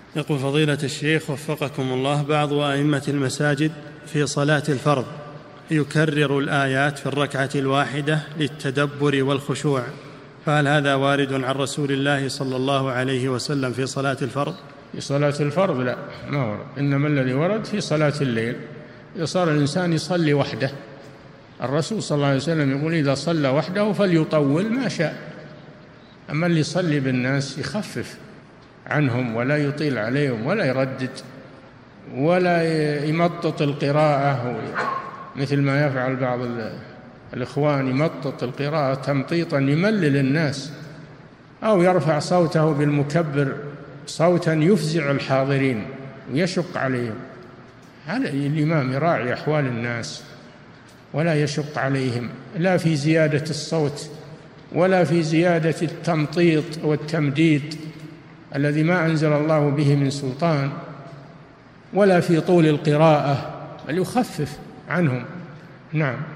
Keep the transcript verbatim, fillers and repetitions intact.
يقول فضيلة الشيخ وفقكم الله، بعض أئمة المساجد في صلاة الفرض يكرر الآيات في الركعة الواحدة للتدبر والخشوع، فهل هذا وارد عن رسول الله صلى الله عليه وسلم في صلاة الفرض؟ في صلاة الفرض لا، ما ورد، إنما الذي ورد في صلاة الليل. إذا صار الإنسان يصلي وحده، الرسول صلى الله عليه وسلم يقول إذا صلى وحده فليطول ما شاء، أما اللي يصلي بالناس يخفف عنهم ولا يطيل عليهم ولا يردد ولا يمطط القراءة مثل ما يفعل بعض الإخوان، يمطط القراءة تمطيطا يملل الناس، أو يرفع صوته بالمكبر صوتا يفزع الحاضرين ويشق عليهم. على الإمام يراعي أحوال الناس ولا يشق عليهم، لا في زيادة الصوت ولا في زيادة التمطيط والتمديد الذي ما أنزل الله به من سلطان، ولا في طول القراءة، بل يخفف عنهم. نعم.